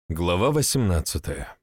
Глава 18.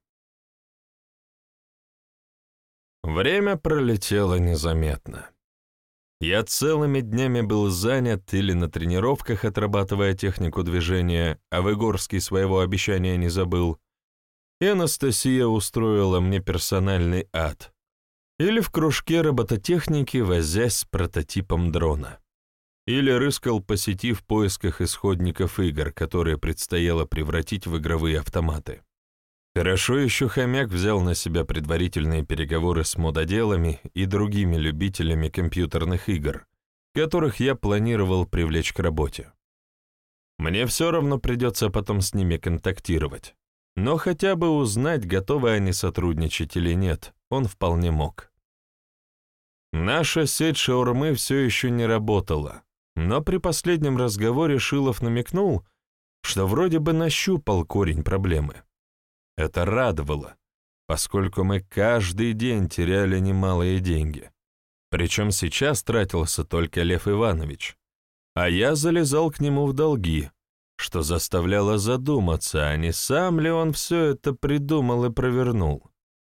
Время пролетело незаметно. Я целыми днями был занят или на тренировках, отрабатывая технику движения, а Выгорский своего обещания не забыл, и Анастасия устроила мне персональный ад, или в кружке робототехники, возясь с прототипом дрона, или рыскал по сети в поисках исходников игр, которые предстояло превратить в игровые автоматы. Хорошо еще хомяк взял на себя предварительные переговоры с мододелами и другими любителями компьютерных игр, которых я планировал привлечь к работе. Мне все равно придется потом с ними контактировать, но хотя бы узнать, готовы они сотрудничать или нет, он вполне мог. Наша сеть шаурмы все еще не работала, но при последнем разговоре Шилов намекнул, что вроде бы нащупал корень проблемы. Это радовало, поскольку мы каждый день теряли немалые деньги. Причем сейчас тратился только Лев Иванович, а я залезал к нему в долги, что заставляло задуматься, а не сам ли он все это придумал и провернул.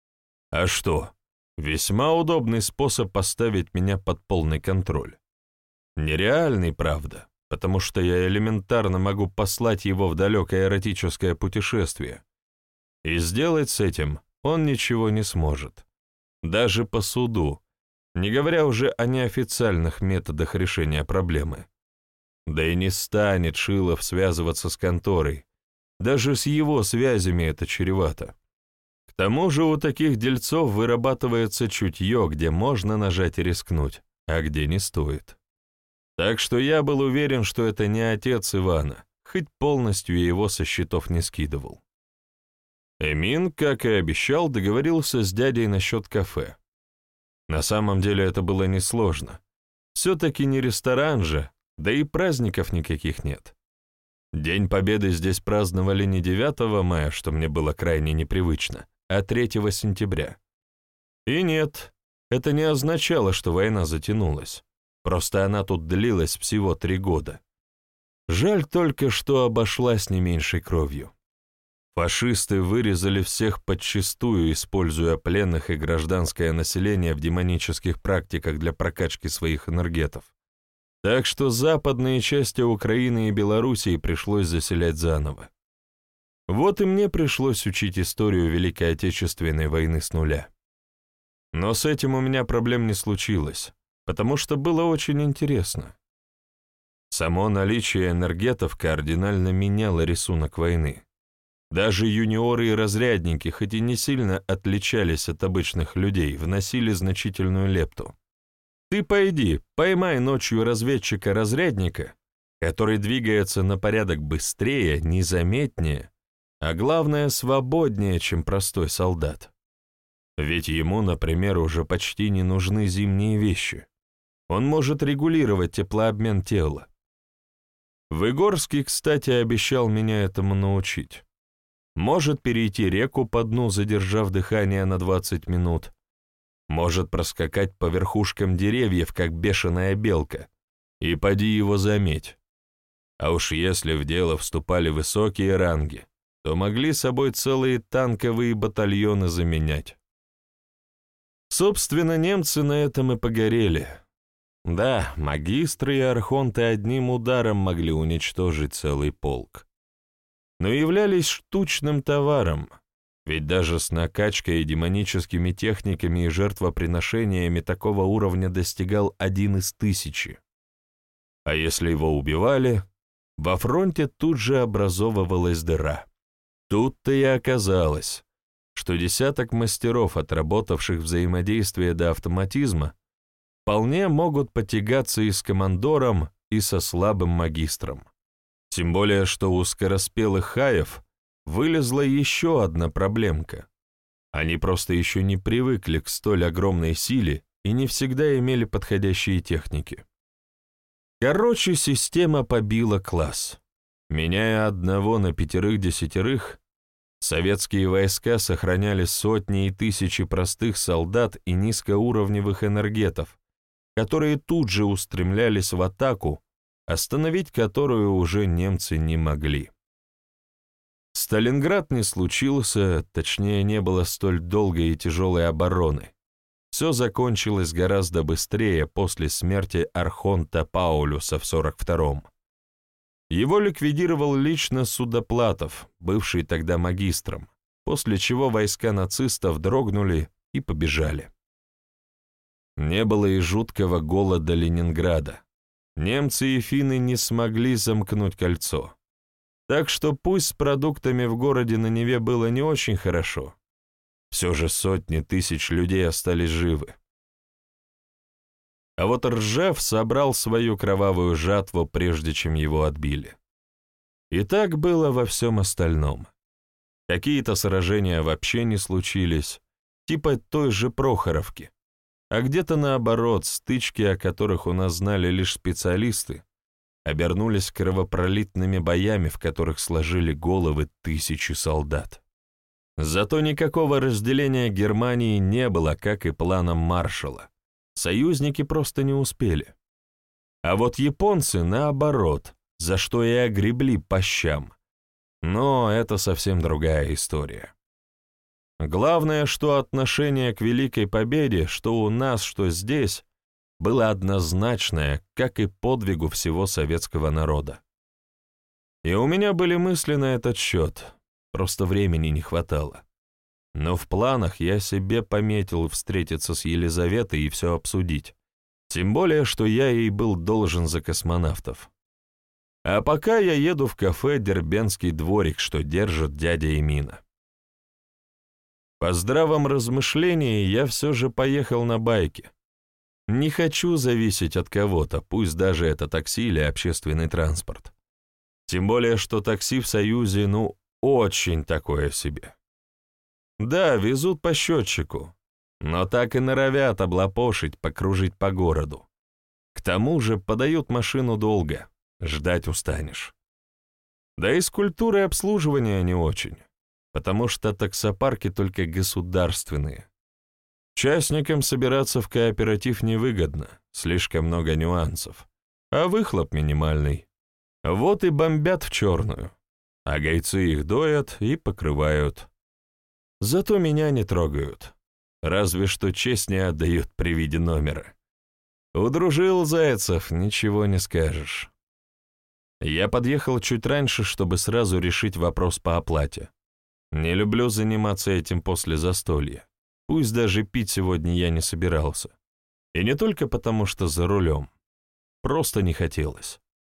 А что? Весьма удобный способ поставить меня под полный контроль. Нереальный, правда, потому что я элементарно могу послать его в далекое эротическое путешествие. И сделать с этим он ничего не сможет. Даже по суду, не говоря уже о неофициальных методах решения проблемы. Да и не станет Шилов связываться с конторой. Даже с его связями это чревато. К тому же у таких дельцов вырабатывается чутье, где можно нажать и рискнуть, а где не стоит. Так что я был уверен, что это не отец Ивана, хоть полностью его со счетов не скидывал. Эмин, как и обещал, договорился с дядей насчет кафе. На самом деле это было несложно. Все-таки не ресторан же, да и праздников никаких нет. День Победы здесь праздновали не 9 мая, что мне было крайне непривычно, а 3 сентября. И нет, это не означало, что война затянулась. Просто она тут длилась всего 3 года. Жаль только, что обошлась не меньшей кровью. Фашисты вырезали всех подчистую, используя пленных и гражданское население в демонических практиках для прокачки своих энергетов. Так что западные части Украины и Белоруссии пришлось заселять заново. Вот и мне пришлось учить историю Великой Отечественной войны с нуля. Но с этим у меня проблем не случилось, потому что было очень интересно. Само наличие энергетов кардинально меняло рисунок войны. Даже юниоры и разрядники, хоть и не сильно отличались от обычных людей, вносили значительную лепту. Ты поймай ночью разведчика-разрядника, который двигается на порядок быстрее, незаметнее, а главное, свободнее, чем простой солдат. Ведь ему, например, уже почти не нужны зимние вещи. Он может регулировать теплообмен тела. Выгорский, кстати, обещал меня этому научить. Может перейти реку по дну, задержав дыхание на 20 минут. Может проскакать по верхушкам деревьев, как бешеная белка. И поди его заметь. А уж если в дело вступали высокие ранги, то могли собой целые танковые батальоны заменять. Собственно, немцы на этом и погорели. Да, магистры и архонты одним ударом могли уничтожить целый полк. Но являлись штучным товаром, ведь даже с накачкой и демоническими техниками и жертвоприношениями такого уровня достигал 1 из 1000. А если его убивали, во фронте тут же образовывалась дыра. Тут-то и оказалось, что десяток мастеров, отработавших взаимодействие до автоматизма, вполне могут потягаться и с командором, и со слабым магистром. Тем более, что у скороспелых хаев вылезла еще одна проблемка. Они просто еще не привыкли к столь огромной силе и не всегда имели подходящие техники. Короче, система побила класс. Меняя одного на 5-10, советские войска сохраняли сотни и тысячи простых солдат и низкоуровневых энергетов, которые тут же устремлялись в атаку, остановить которую уже немцы не могли. Сталинград не случился, точнее, не было столь долгой и тяжелой обороны. Все закончилось гораздо быстрее после смерти архонта Паулюса в 42-м. Его ликвидировал лично Судоплатов, бывший тогда магистром, после чего войска нацистов дрогнули и побежали. Не было и жуткого голода Ленинграда. Немцы и финны не смогли замкнуть кольцо. Так что пусть с продуктами в городе на Неве было не очень хорошо, все же сотни тысяч людей остались живы. А вот Ржев собрал свою кровавую жатву, прежде чем его отбили. И так было во всем остальном. Какие-то сражения вообще не случились, типа той же Прохоровки, а где-то наоборот, стычки, о которых у нас знали лишь специалисты, обернулись кровопролитными боями, в которых сложили головы тысячи солдат. Зато никакого разделения Германии не было, как и планом Маршалла. Союзники просто не успели. А вот японцы, наоборот, за что и огребли по щам. Но это совсем другая история. Главное, что отношение к Великой Победе, что у нас, что здесь, было однозначное, как и подвигу всего советского народа. И у меня были мысли на этот счет, просто времени не хватало. Но в планах я себе пометил встретиться с Елизаветой и все обсудить, тем более, что я ей был должен за космонавтов. А пока я еду в кафе «Дербентский дворик», что держит дядя Эмина. По здравом размышлении я все же поехал на байке. Не хочу зависеть от кого-то, пусть даже это такси или общественный транспорт. Тем более, что такси в Союзе, очень такое себе. Да, везут по счетчику, но так и норовят облапошить, покружить по городу. К тому же подают машину долго, ждать устанешь. Да и с культурой обслуживания не очень, потому что таксопарки только государственные. Частникам собираться в кооператив невыгодно, слишком много нюансов, а выхлоп минимальный. Вот и бомбят в черную, а гайцы их доят и покрывают. Зато меня не трогают, разве что честь не отдают при виде номера. Удружил Зайцев, ничего не скажешь. Я подъехал чуть раньше, чтобы сразу решить вопрос по оплате. Не люблю заниматься этим после застолья. Пусть даже пить сегодня я не собирался. И не только потому, что за рулем. Просто не хотелось.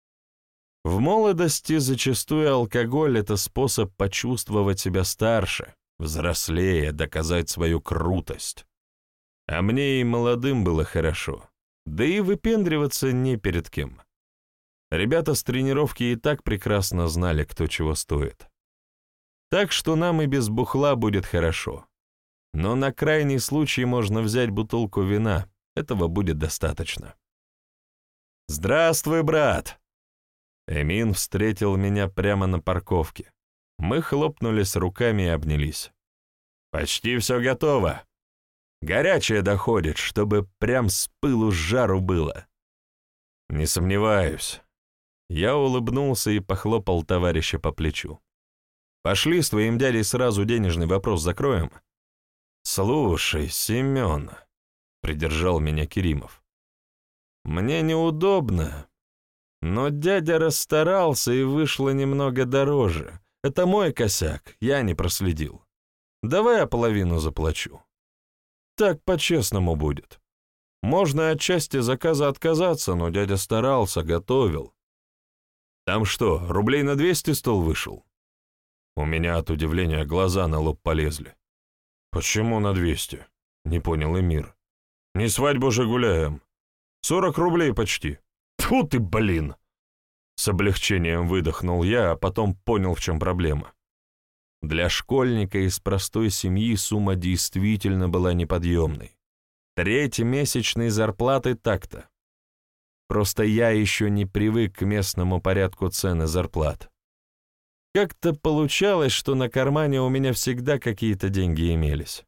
В молодости зачастую алкоголь — это способ почувствовать себя старше, взрослее, доказать свою крутость. А мне и молодым было хорошо. Да и выпендриваться не перед кем. Ребята с тренировки и так прекрасно знали, кто чего стоит. Так что нам и без бухла будет хорошо. Но на крайний случай можно взять бутылку вина, этого будет достаточно. «Здравствуй, брат!» Эмин встретил меня прямо на парковке. Мы хлопнулись руками и обнялись. «Почти все готово. Горячее доходит, чтобы прям с пылу с жару было». «Не сомневаюсь». Я улыбнулся и похлопал товарища по плечу. «Пошли с твоим дядей сразу денежный вопрос закроем». «Слушай, Семен», — придержал меня Керимов, — «мне неудобно, но дядя расстарался и вышло немного дороже. Это мой косяк, я не проследил. Давай я половину заплачу. Так по-честному будет. Можно от части заказа отказаться, но дядя старался, готовил. Там что, рублей на 200 стол вышел?» У меня от удивления глаза на лоб полезли. «Почему на 200?» — не понял Эмир. «Не свадьбу же гуляем. 40 рублей почти». «Тьфу ты, блин!» С облегчением выдохнул я, а потом понял, в чем проблема. Для школьника из простой семьи сумма действительно была неподъемной. Треть месячной зарплаты так-то. Просто я еще не привык к местному порядку цен и зарплат. Как-то получалось, что на кармане у меня всегда какие-то деньги имелись.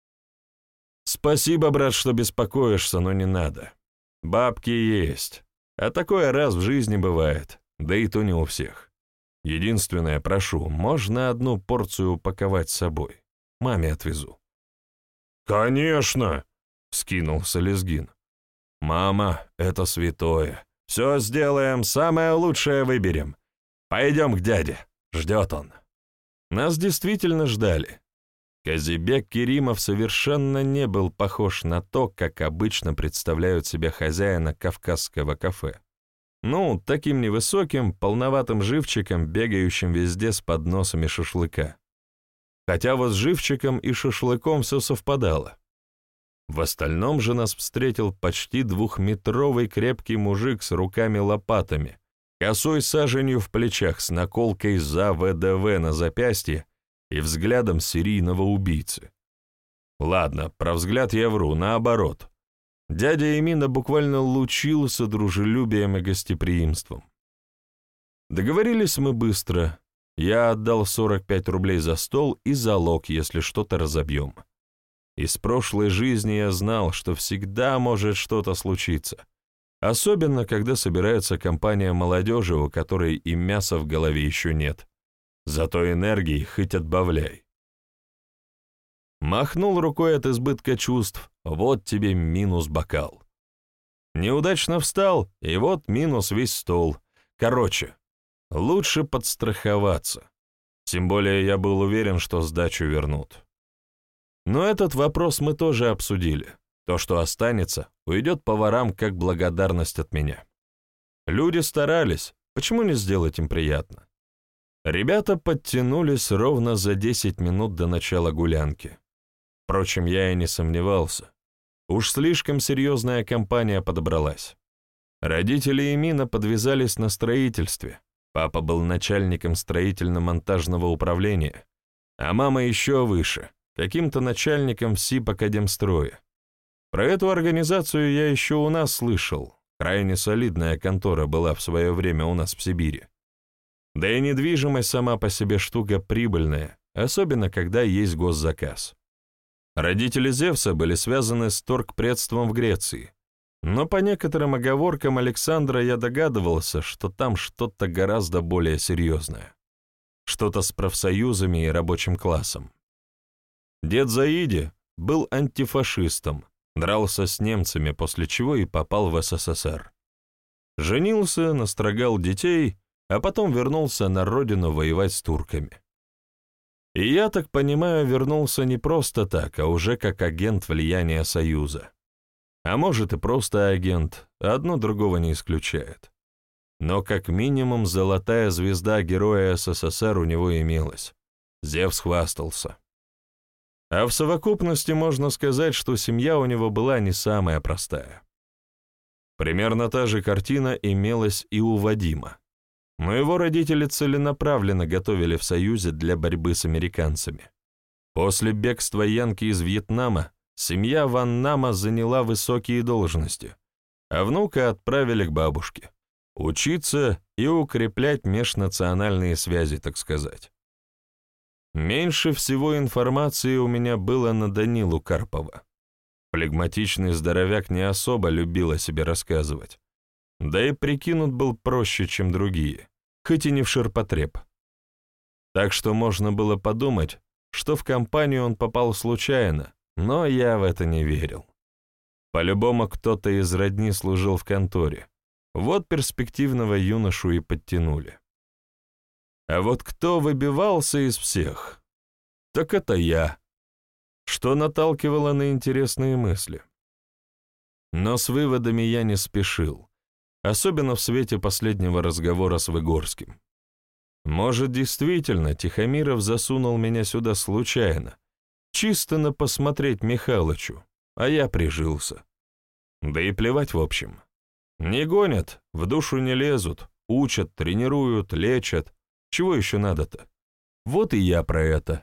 «Спасибо, брат, что беспокоишься, но не надо. Бабки есть, а такое раз в жизни бывает, да и то не у всех. Единственное, прошу, можно одну порцию упаковать с собой? Маме отвезу». «Конечно!» — вскинулся Лезгин. «Мама, это святое. Все сделаем, самое лучшее выберем. Пойдем к дяде, ждет он». Нас действительно ждали. Казибек Керимов совершенно не был похож на то, как обычно представляют себя хозяина кавказского кафе. Ну, таким невысоким, полноватым живчиком, бегающим везде с подносами шашлыка. Хотя вот с живчиком и шашлыком все совпадало. В остальном же нас встретил почти 2-метровый крепкий мужик с руками-лопатами, косой саженью в плечах, с наколкой за ВДВ на запястье и взглядом серийного убийцы. Ладно, про взгляд я вру, наоборот. Дядя Эмина буквально лучился дружелюбием и гостеприимством. Договорились мы быстро. Я отдал 45 рублей за стол и залог, если что-то разобьем. Из прошлой жизни я знал, что всегда может что-то случиться. Особенно, когда собирается компания молодежи, у которой и мяса в голове еще нет. Зато энергии хоть отбавляй. Махнул рукой от избытка чувств, вот тебе минус бокал. Неудачно встал, и вот минус весь стол. Короче, лучше подстраховаться. Тем более я был уверен, что сдачу вернут. Но этот вопрос мы тоже обсудили. То, что останется, уйдет поварам как благодарность от меня. Люди старались, почему не сделать им приятно? Ребята подтянулись ровно за 10 минут до начала гулянки. Впрочем, я и не сомневался. Уж слишком серьезная компания подобралась. Родители Эмина подвязались на строительстве. Папа был начальником строительно-монтажного управления, а мама еще выше, каким-то начальником в СИП-Академстрое. Про эту организацию я еще у нас слышал. Крайне солидная контора была в свое время у нас в Сибири. Да и недвижимость сама по себе штука прибыльная, особенно когда есть госзаказ. Родители Зевса были связаны с торгпредством в Греции, но по некоторым оговоркам Александра я догадывался, что там что-то гораздо более серьезное. Что-то с профсоюзами и рабочим классом. Дед Заиди был антифашистом, дрался с немцами, после чего и попал в СССР. Женился, настрогал детей, а потом вернулся на родину воевать с турками. И я так понимаю, вернулся не просто так, а уже как агент влияния Союза. А может и просто агент, одно другого не исключает. Но как минимум золотая звезда Героя СССР у него имелась. Зевс хвастался. А в совокупности можно сказать, что семья у него была не самая простая. Примерно та же картина имелась и у Вадима. Но его родители целенаправленно готовили в Союзе для борьбы с американцами. После бегства янки из Вьетнама семья Ван Нама заняла высокие должности, а внука отправили к бабушке. Учиться и укреплять межнациональные связи, так сказать. Меньше всего информации у меня было на Данилу Карпова. Флегматичный здоровяк не особо любил о себе рассказывать. Да и прикинут был проще, чем другие, хоть и не в ширпотреб. Так что можно было подумать, что в компанию он попал случайно, но я в это не верил. По-любому кто-то из родни служил в конторе. Вот перспективного юношу и подтянули. А вот кто выбивался из всех, так это я, что наталкивало на интересные мысли. Но с выводами я не спешил, особенно в свете последнего разговора с Выгорским. Может, действительно, Тихомиров засунул меня сюда случайно, чисто на посмотреть Михалычу, а я прижился. Да и плевать в общем. Не гонят, в душу не лезут, учат, тренируют, лечат. Чего еще надо-то? Вот и я про это.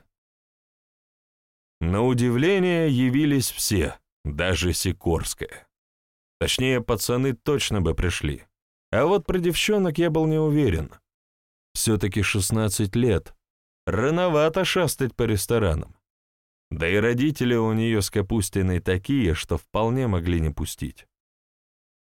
На удивление явились все, даже Сикорская. Точнее, пацаны точно бы пришли. А вот про девчонок я был не уверен. Все-таки 16 лет. Рановато шастать по ресторанам. Да и родители у нее с Капустиной такие, что вполне могли не пустить.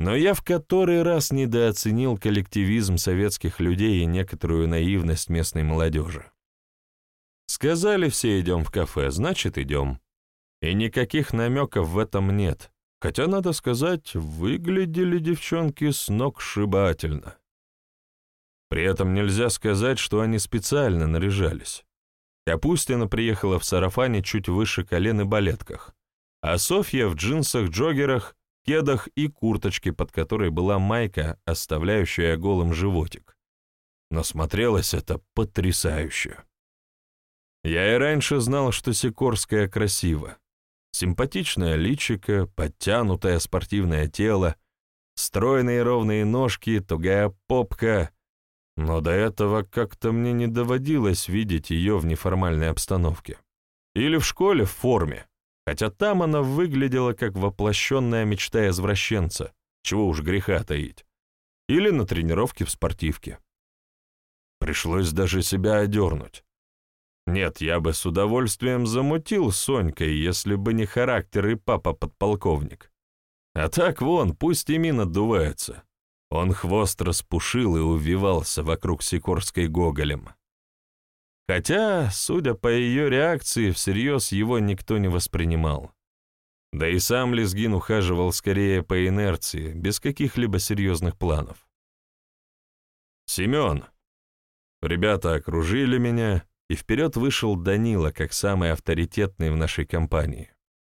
Но я в который раз недооценил коллективизм советских людей и некоторую наивность местной молодежи. Сказали, все идем в кафе, значит, идем. И никаких намеков в этом нет, хотя, надо сказать, выглядели девчонки сногсшибательно. При этом нельзя сказать, что они специально наряжались. Капустина приехала в сарафане чуть выше колен и балетках, а Софья в джинсах-джоггерах, кедах и курточке, под которой была майка, оставляющая голым животик. Но смотрелось это потрясающе. Я и раньше знал, что Сикорская красива. Симпатичное личико, подтянутое спортивное тело, стройные ровные ножки, тугая попка. Но до этого как-то мне не доводилось видеть ее в неформальной обстановке. Или в школе в форме, хотя там она выглядела как воплощенная мечта извращенца, чего уж греха таить. Или на тренировке в спортивке. Пришлось даже себя одернуть. Нет, я бы с удовольствием замутил с Сонькой, если бы не характер и папа-подполковник. А так вон, пусть и мин отдувается. Он хвост распушил и увивался вокруг Сикорской гоголем. Хотя, судя по ее реакции, всерьез его никто не воспринимал. Да и сам Лезгин ухаживал скорее по инерции, без каких-либо серьезных планов. «Семен!» Ребята окружили меня, и вперед вышел Данила, как самый авторитетный в нашей компании.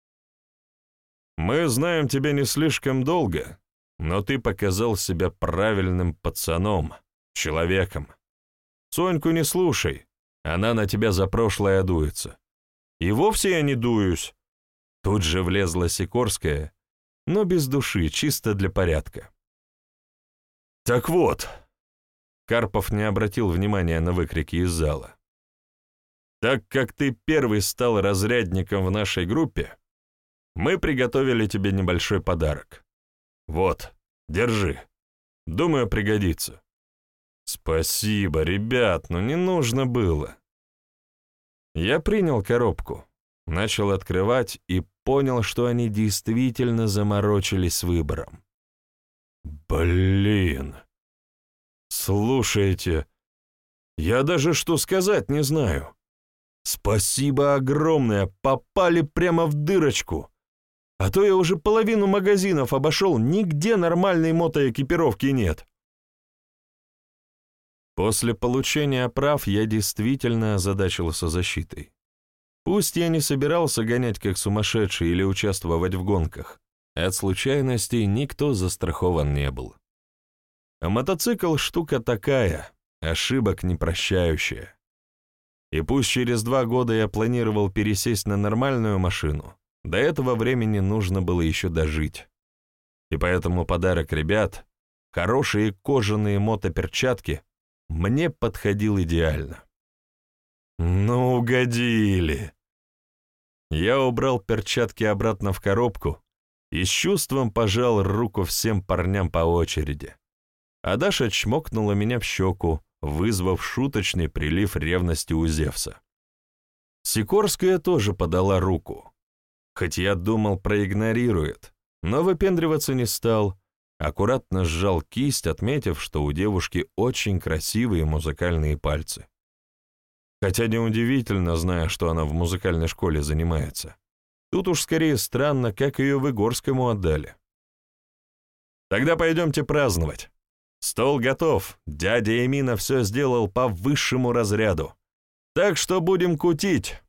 «Мы знаем тебя не слишком долго, но ты показал себя правильным пацаном, человеком. Соньку не слушай, она на тебя за прошлое дуется. И вовсе я не дуюсь». Тут же влезла Сикорская, но без души, чисто для порядка. «Так вот», — Карпов не обратил внимания на выкрики из зала, «так как ты первый стал разрядником в нашей группе, мы приготовили тебе небольшой подарок. Вот, держи. Думаю, пригодится». «Спасибо, ребят, но не нужно было». Я принял коробку, начал открывать и понял, что они действительно заморочились с выбором. Блин. Слушайте, я даже что сказать не знаю. Спасибо огромное, попали прямо в дырочку. А то я уже половину магазинов обошел, нигде нормальной мотоэкипировки нет. После получения прав я действительно озадачился защитой. Пусть я не собирался гонять как сумасшедший или участвовать в гонках, от случайностей никто застрахован не был. А мотоцикл штука такая, ошибок не прощающая. И пусть через 2 года я планировал пересесть на нормальную машину, до этого времени нужно было еще дожить. И поэтому подарок ребят, хорошие кожаные мотоперчатки, мне подходил идеально. Ну, угодили. Я убрал перчатки обратно в коробку и с чувством пожал руку всем парням по очереди. А Даша чмокнула меня в щеку, вызвав шуточный прилив ревности у Зевса. Сикорская тоже подала руку. Хоть я думал, проигнорирует, но выпендриваться не стал, аккуратно сжал кисть, отметив, что у девушки очень красивые музыкальные пальцы. Хотя неудивительно, зная, что она в музыкальной школе занимается. Тут уж скорее странно, как ее Выгорскому отдали. Тогда пойдемте праздновать. Стол готов, дядя Эмина все сделал по высшему разряду. Так что будем кутить.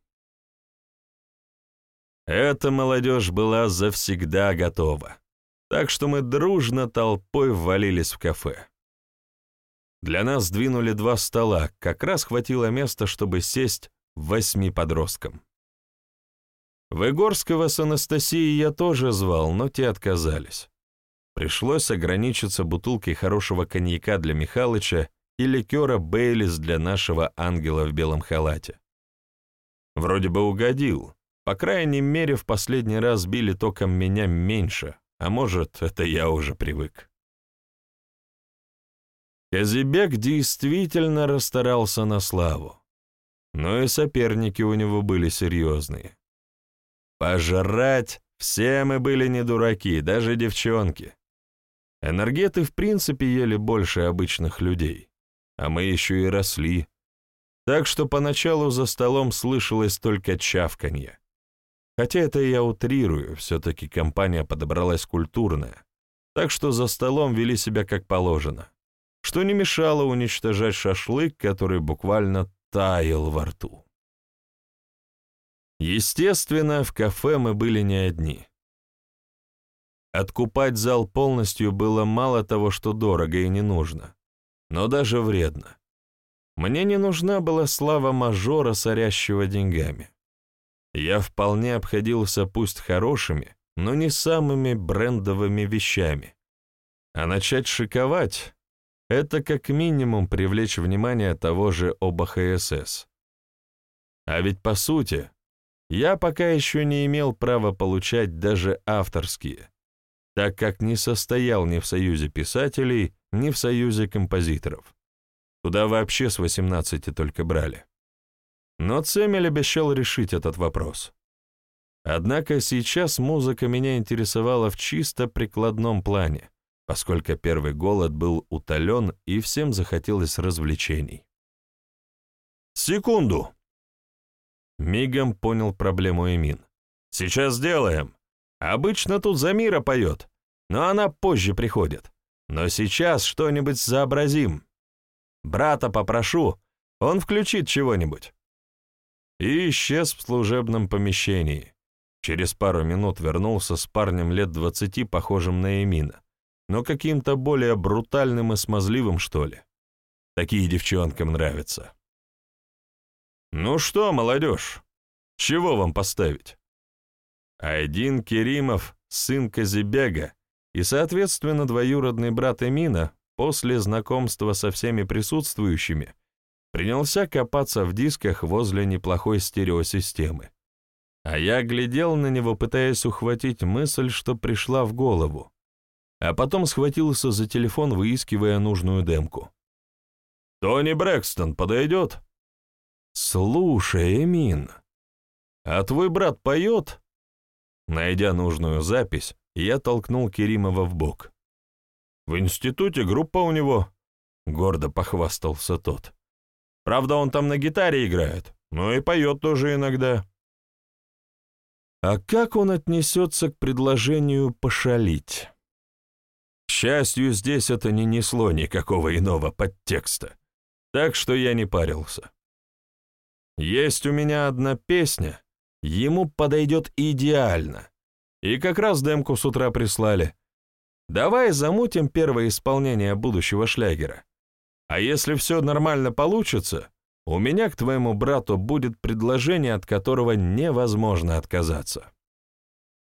Эта молодежь была завсегда готова. Так что мы дружно толпой ввалились в кафе. Для нас сдвинули 2 стола, как раз хватило места, чтобы сесть 8 подросткам. Выгорского с Анастасией я тоже звал, но те отказались. Пришлось ограничиться бутылкой хорошего коньяка для Михалыча и ликера Бейлис для нашего ангела в белом халате. Вроде бы угодил, по крайней мере, в последний раз били током меня меньше, а может, это я уже привык. Казибек действительно расстарался на славу, но и соперники у него были серьезные. Пожрать все мы были не дураки, даже девчонки. Энергеты в принципе ели больше обычных людей, а мы еще и росли, так что поначалу за столом слышалось только чавканье. Хотя это я утрирую, все-таки компания подобралась культурная, так что за столом вели себя как положено, что не мешало уничтожать шашлык, который буквально таял во рту. Естественно, в кафе мы были не одни. Откупать зал полностью было мало того, что дорого и не нужно, но даже вредно. Мне не нужна была слава мажора, сорящего деньгами. Я вполне обходился пусть хорошими, но не самыми брендовыми вещами. А начать шиковать — это как минимум привлечь внимание того же ОБХСС. А ведь по сути, я пока еще не имел права получать даже авторские, так как не состоял ни в Союзе писателей, ни в Союзе композиторов. Туда вообще с 18 только брали. Но Цемель обещал решить этот вопрос. Однако сейчас музыка меня интересовала в чисто прикладном плане, поскольку первый голод был утолен и всем захотелось развлечений. «Секунду!» Мигом понял проблему Эмин. «Сейчас сделаем. Обычно тут Замира поет, но она позже приходит. Но сейчас что-нибудь сообразим. Брата попрошу, он включит чего-нибудь». И исчез в служебном помещении. Через пару минут вернулся с парнем лет 20, похожим на Эмина, но каким-то более брутальным и смазливым, что ли. Такие девчонкам нравятся. «Ну что, молодежь, чего вам поставить?» Айдин Керимов, сын Казибега, и, соответственно, двоюродный брат Эмина, после знакомства со всеми присутствующими, принялся копаться в дисках возле неплохой стереосистемы. А я глядел на него, пытаясь ухватить мысль, что пришла в голову, а потом схватился за телефон, выискивая нужную демку. «Тони Брэкстон подойдет?» «Слушай, Эмин, а твой брат поет?» Найдя нужную запись, я толкнул Керимова в бок. «В институте группа у него», — гордо похвастался тот. «Правда, он там на гитаре играет, но и поет тоже иногда». А как он отнесется к предложению пошалить? К счастью, здесь это не несло никакого иного подтекста, так что я не парился. Есть у меня одна песня, ему подойдет идеально, и как раз демку с утра прислали. Давай замутим первое исполнение будущего шлягера. А если все нормально получится, у меня к твоему брату будет предложение, от которого невозможно отказаться.